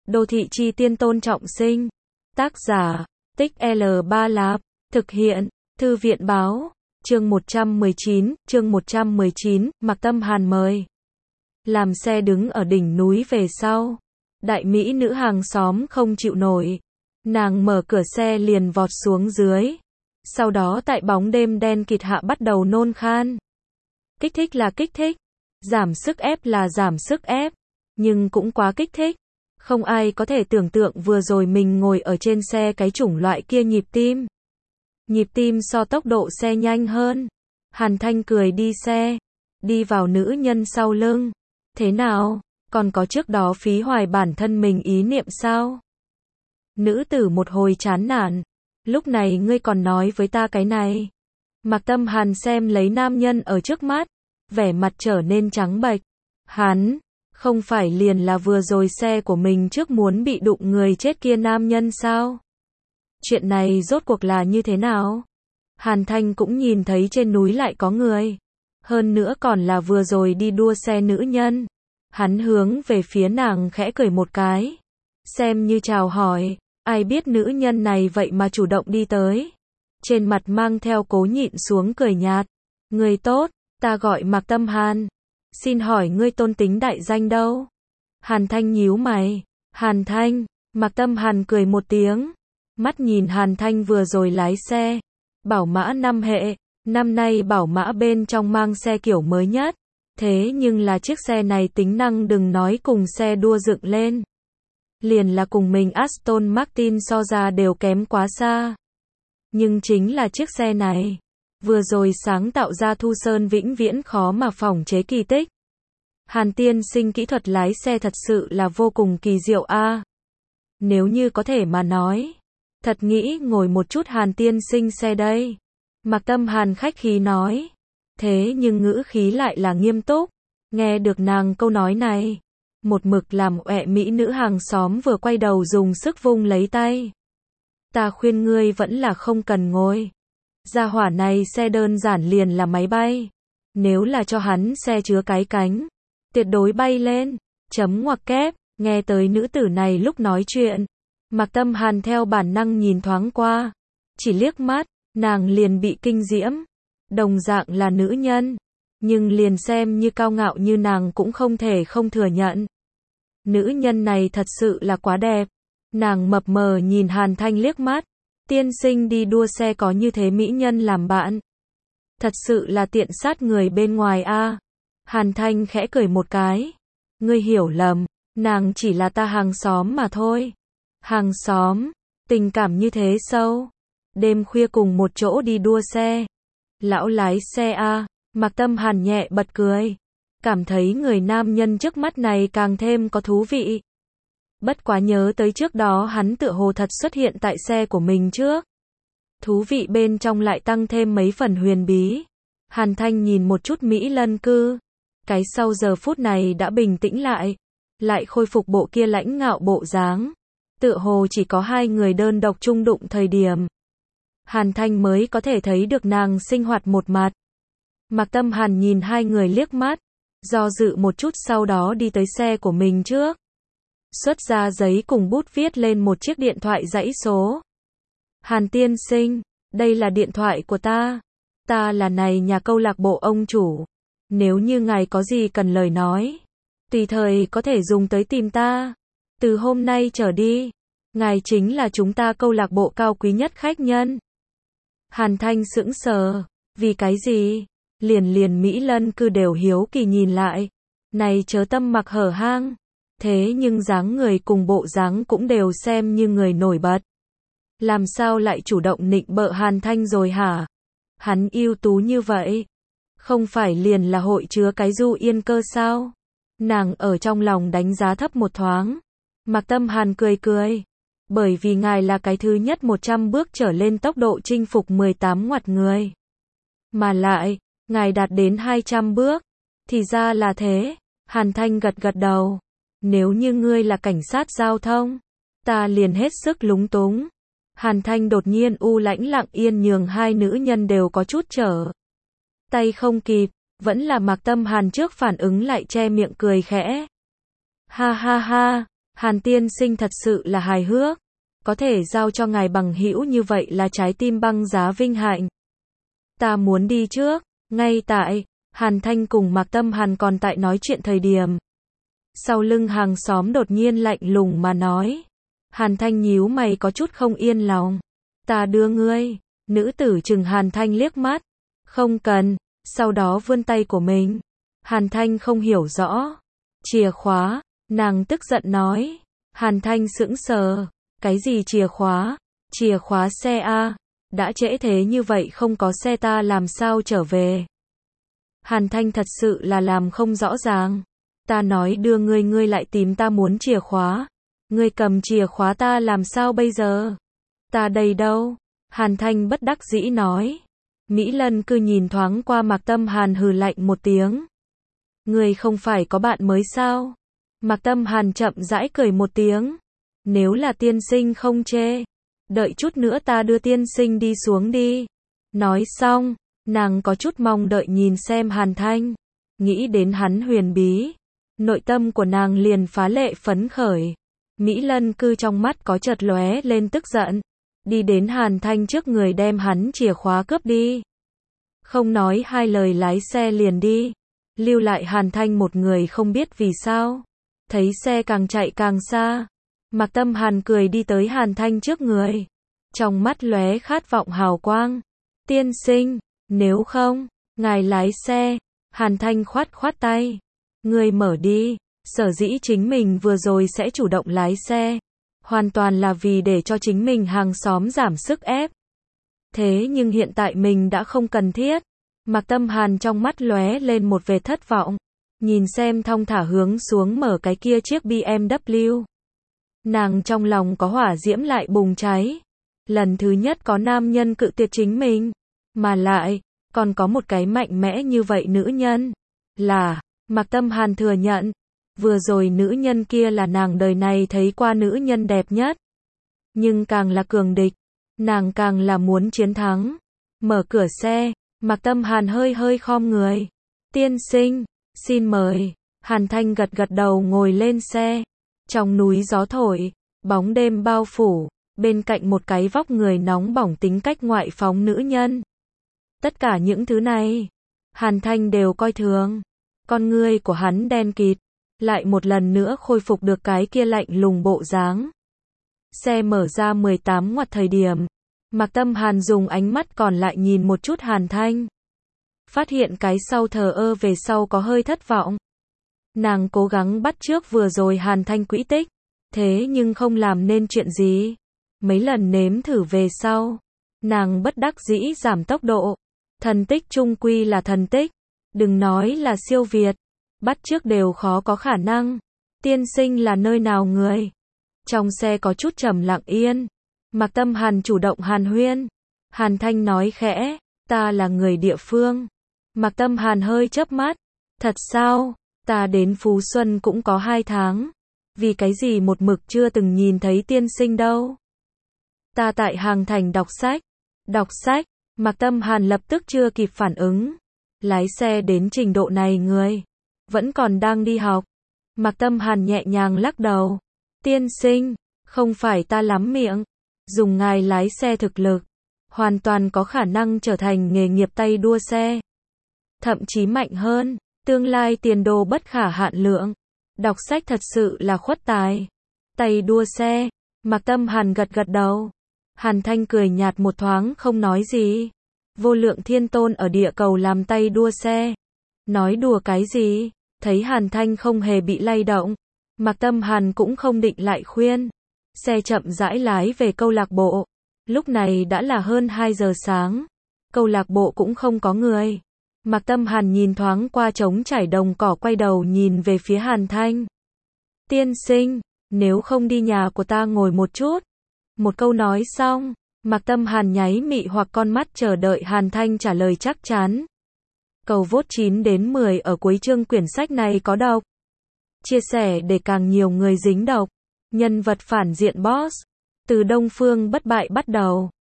Đô thị chi tiên Tôn Trọng Sinh. Tác giả, Tích L Ba Lạp. Thực hiện, Thư viện báo. Chương 119, Mạc Tâm Hàn mời. Làm xe đứng ở đỉnh núi về sau. Đại mỹ nữ hàng xóm không chịu nổi. Nàng mở cửa xe liền vọt xuống dưới. Sau đó tại bóng đêm đen kịt hạ bắt đầu nôn khan. Kích thích là kích thích. Giảm sức ép là giảm sức ép. Nhưng cũng quá kích thích. Không ai có thể tưởng tượng vừa rồi mình ngồi ở trên xe cái chủng loại kia nhịp tim. Nhịp tim so tốc độ xe nhanh hơn. Hàn Thanh cười đi xe. Đi vào nữ nhân sau lưng. Thế nào? Còn có trước đó phí hoài bản thân mình ý niệm sao? Nữ tử một hồi chán nản. Lúc này ngươi còn nói với ta cái này. Mạc Tâm Hàn xem lấy nam nhân ở trước mắt. Vẻ mặt trở nên trắng bệch. Hắn, không phải liền là vừa rồi xe của mình trước muốn bị đụng người chết kia nam nhân sao? Chuyện này rốt cuộc là như thế nào? Hàn Thanh cũng nhìn thấy trên núi lại có người. Hơn nữa còn là vừa rồi đi đua xe nữ nhân. Hắn hướng về phía nàng khẽ cười một cái. Xem như chào hỏi. Ai biết nữ nhân này vậy mà chủ động đi tới. Trên mặt mang theo cố nhịn xuống cười nhạt. Người tốt, ta gọi Mạc Tâm Hàn. Xin hỏi ngươi tôn tính đại danh đâu? Hàn Thanh nhíu mày. Hàn Thanh. Mạc Tâm Hàn cười một tiếng. Mắt nhìn Hàn Thanh vừa rồi lái xe. Bảo mã 5 hệ. Năm nay bảo mã bên trong mang xe kiểu mới nhất. Thế nhưng là chiếc xe này tính năng đừng nói cùng xe đua dựng lên. Liền là cùng mình Aston Martin so ra đều kém quá xa. Nhưng chính là chiếc xe này. Vừa rồi sáng tạo ra Thu Sơn vĩnh viễn khó mà phỏng chế kỳ tích. Hàn tiên sinh kỹ thuật lái xe thật sự là vô cùng kỳ diệu a. Nếu như có thể mà nói. Thật nghĩ ngồi một chút Hàn tiên sinh xe đây. Mạc Tâm Hàn khách khí nói. Thế nhưng ngữ khí lại là nghiêm túc. Nghe được nàng câu nói này. Một mực làm ọe mỹ nữ hàng xóm vừa quay đầu dùng sức vung lấy tay. Ta khuyên ngươi vẫn là không cần ngồi. Gia hỏa này xe đơn giản liền là máy bay. Nếu là cho hắn xe chứa cái cánh. Tuyệt đối bay lên. Chấm ngoặc kép. Nghe tới nữ tử này lúc nói chuyện. Mạc Tâm Hàn theo bản năng nhìn thoáng qua. Chỉ liếc mắt. Nàng liền bị kinh diễm. Đồng dạng là nữ nhân. Nhưng liền xem như cao ngạo như nàng cũng không thể không thừa nhận. Nữ nhân này thật sự là quá đẹp. Nàng mập mờ nhìn Hàn Thanh liếc mắt. Tiên sinh đi đua xe có như thế mỹ nhân làm bạn. Thật sự là tiện sát người bên ngoài a. Hàn Thanh khẽ cười một cái. Ngươi hiểu lầm, nàng chỉ là ta hàng xóm mà thôi. Hàng xóm, tình cảm như thế sâu. Đêm khuya cùng một chỗ đi đua xe. Lão lái xe a. Mạc Tâm Hàn nhẹ bật cười. Cảm thấy người nam nhân trước mắt này càng thêm có thú vị. Bất quá nhớ tới trước đó hắn tựa hồ thật xuất hiện tại xe của mình trước. Thú vị bên trong lại tăng thêm mấy phần huyền bí. Hàn Thanh nhìn một chút Mỹ Lân cư. Cái sau giờ phút này đã bình tĩnh lại. Lại khôi phục bộ kia lãnh ngạo bộ dáng. Tựa hồ chỉ có hai người đơn độc chung đụng thời điểm. Hàn Thanh mới có thể thấy được nàng sinh hoạt một mặt. Mạc Tâm Hàn nhìn hai người liếc mắt. Do dự một chút sau đó đi tới xe của mình trước. Xuất ra giấy cùng bút viết lên một chiếc điện thoại dãy số. Hàn tiên sinh, đây là điện thoại của ta. Ta là này nhà câu lạc bộ ông chủ. Nếu như ngài có gì cần lời nói. Tùy thời có thể dùng tới tìm ta. Từ hôm nay trở đi. Ngài chính là chúng ta câu lạc bộ cao quý nhất khách nhân. Hàn Thanh sững sờ. Vì cái gì? Liền Mỹ Lân cư đều hiếu kỳ nhìn lại. Này chớ tâm mặc hở hang. Thế nhưng dáng người cùng bộ dáng cũng đều xem như người nổi bật. Làm sao lại chủ động nịnh bợ Hàn Thanh rồi hả? Hắn ưu tú như vậy. Không phải liền là hội chứa cái Du Yên Cơ sao? Nàng ở trong lòng đánh giá thấp một thoáng. Mạc Tâm Hàn cười cười. Bởi vì ngài là cái thứ nhất 100 bước trở lên tốc độ chinh phục 18 ngoặt người. Mà lại, ngài đạt đến 200 bước. Thì ra là thế. Hàn Thanh gật gật đầu. Nếu như ngươi là cảnh sát giao thông, ta liền hết sức lúng túng. Hàn Thanh đột nhiên lãnh lặng yên nhường hai nữ nhân đều có chút trở tay không kịp, vẫn là Mạc Tâm Hàn trước phản ứng lại che miệng cười khẽ. Ha ha ha, Hàn tiên sinh thật sự là hài hước. Có thể giao cho ngài bằng hữu như vậy là trái tim băng giá vinh hạnh. Ta muốn đi trước. Ngay tại Hàn Thanh cùng Mạc Tâm Hàn còn tại nói chuyện thời điểm, sau lưng hàng xóm đột nhiên lạnh lùng mà nói. Hàn Thanh nhíu mày có chút không yên lòng. Ta đưa ngươi. Nữ tử chừng Hàn Thanh liếc mắt. Không cần. Sau đó vươn tay của mình. Hàn Thanh không hiểu rõ. Chìa khóa. Nàng tức giận nói. Hàn Thanh sững sờ. Cái gì chìa khóa? Chìa khóa xe a? Đã trễ thế như vậy không có xe ta làm sao trở về? Hàn Thanh thật sự là làm không rõ ràng. Ta nói đưa ngươi, ngươi lại tìm ta muốn chìa khóa. Ngươi cầm chìa khóa ta làm sao bây giờ? Ta đây đâu? Hàn Thanh bất đắc dĩ nói. Mỹ Lân cứ nhìn thoáng qua Mạc Tâm Hàn hừ lạnh một tiếng. Ngươi không phải có bạn mới sao? Mạc Tâm Hàn chậm rãi cười một tiếng. Nếu là tiên sinh không chê, đợi chút nữa ta đưa tiên sinh đi xuống đi. Nói xong, nàng có chút mong đợi nhìn xem Hàn Thanh. Nghĩ đến hắn huyền bí, nội tâm của nàng liền phá lệ phấn khởi. Mỹ Lân cư trong mắt có chợt lóe lên tức giận. Đi đến Hàn Thanh trước người đem hắn chìa khóa cướp đi. Không nói hai lời lái xe liền đi. Lưu lại Hàn Thanh một người không biết vì sao. Thấy xe càng chạy càng xa. Mạc Tâm Hàn cười đi tới Hàn Thanh trước người. Trong mắt lóe khát vọng hào quang. Tiên sinh, nếu không, ngài lái xe. Hàn Thanh khoát khoát tay. Ngươi mở đi. Sở dĩ chính mình vừa rồi sẽ chủ động lái xe. Hoàn toàn là vì để cho chính mình hàng xóm giảm sức ép. Thế nhưng hiện tại mình đã không cần thiết. Mạc Tâm Hàn trong mắt lóe lên một vệt thất vọng. Nhìn xem thong thả hướng xuống mở cái kia chiếc BMW. Nàng trong lòng có hỏa diễm lại bùng cháy. Lần thứ nhất có nam nhân cự tuyệt chính mình. Mà lại, còn có một cái mạnh mẽ như vậy nữ nhân. Là, Mạc Tâm Hàn thừa nhận. Vừa rồi nữ nhân kia là nàng đời này thấy qua nữ nhân đẹp nhất. Nhưng càng là cường địch, nàng càng là muốn chiến thắng. Mở cửa xe, Mạc Tâm Hàn hơi hơi khom người. Tiên sinh, xin mời. Hàn Thanh gật gật đầu ngồi lên xe. Trong núi gió thổi, bóng đêm bao phủ, bên cạnh một cái vóc người nóng bỏng tính cách ngoại phóng nữ nhân. Tất cả những thứ này, Hàn Thanh đều coi thường. Con ngươi của hắn đen kịt, lại một lần nữa khôi phục được cái kia lạnh lùng bộ dáng. Xe mở ra 18 ngoặt thời điểm, Mạc Tâm Hàn dùng ánh mắt còn lại nhìn một chút Hàn Thanh. Phát hiện cái sau thờ ơ về sau có hơi thất vọng. Nàng cố gắng bắt chước vừa rồi Hàn Thanh quỹ tích, thế nhưng không làm nên chuyện gì. Mấy lần nếm thử về sau, nàng bất đắc dĩ giảm tốc độ. Thần tích chung quy là thần tích, đừng nói là siêu việt, bắt chước đều khó có khả năng. Tiên sinh là nơi nào người? Trong xe có chút trầm lặng yên. Mạc Tâm Hàn chủ động hàn huyên. Hàn Thanh nói khẽ, ta là người địa phương. Mạc Tâm Hàn hơi chớp mắt. Thật sao? Ta đến Phú Xuân cũng có 2 tháng. Vì cái gì một mực chưa từng nhìn thấy tiên sinh đâu? Ta tại Hàng Thành đọc sách. Đọc sách? Mạc Tâm Hàn lập tức chưa kịp phản ứng. Lái xe đến trình độ này người vẫn còn đang đi học. Mạc Tâm Hàn nhẹ nhàng lắc đầu. Tiên sinh, không phải ta lắm miệng. Dùng ngài lái xe thực lực, hoàn toàn có khả năng trở thành nghề nghiệp tay đua xe. Thậm chí mạnh hơn, tương lai tiền đồ bất khả hạn lượng. Đọc sách thật sự là khuất tài. Tay đua xe, Mạc Tâm Hàn gật gật đầu. Hàn Thanh cười nhạt một thoáng không nói gì. Vô lượng thiên tôn ở địa cầu làm tay đua xe. Nói đùa cái gì? Thấy Hàn Thanh không hề bị lay động, Mạc Tâm Hàn cũng không định lại khuyên. Xe chậm rãi lái về câu lạc bộ. Lúc này đã là hơn 2 giờ sáng. Câu lạc bộ cũng không có người. Mạc Tâm Hàn nhìn thoáng qua trống trải đồng cỏ, quay đầu nhìn về phía Hàn Thanh. Tiên sinh, nếu không đi nhà của ta ngồi một chút. Một câu nói xong, Mạc Tâm Hàn nháy mị hoặc con mắt chờ đợi Hàn Thanh trả lời chắc chắn. Cầu vote 9 đến 10 ở cuối chương quyển sách này có độc. Chia sẻ để càng nhiều người dính độc. Nhân vật phản diện boss. Từ Đông Phương bất bại bắt đầu.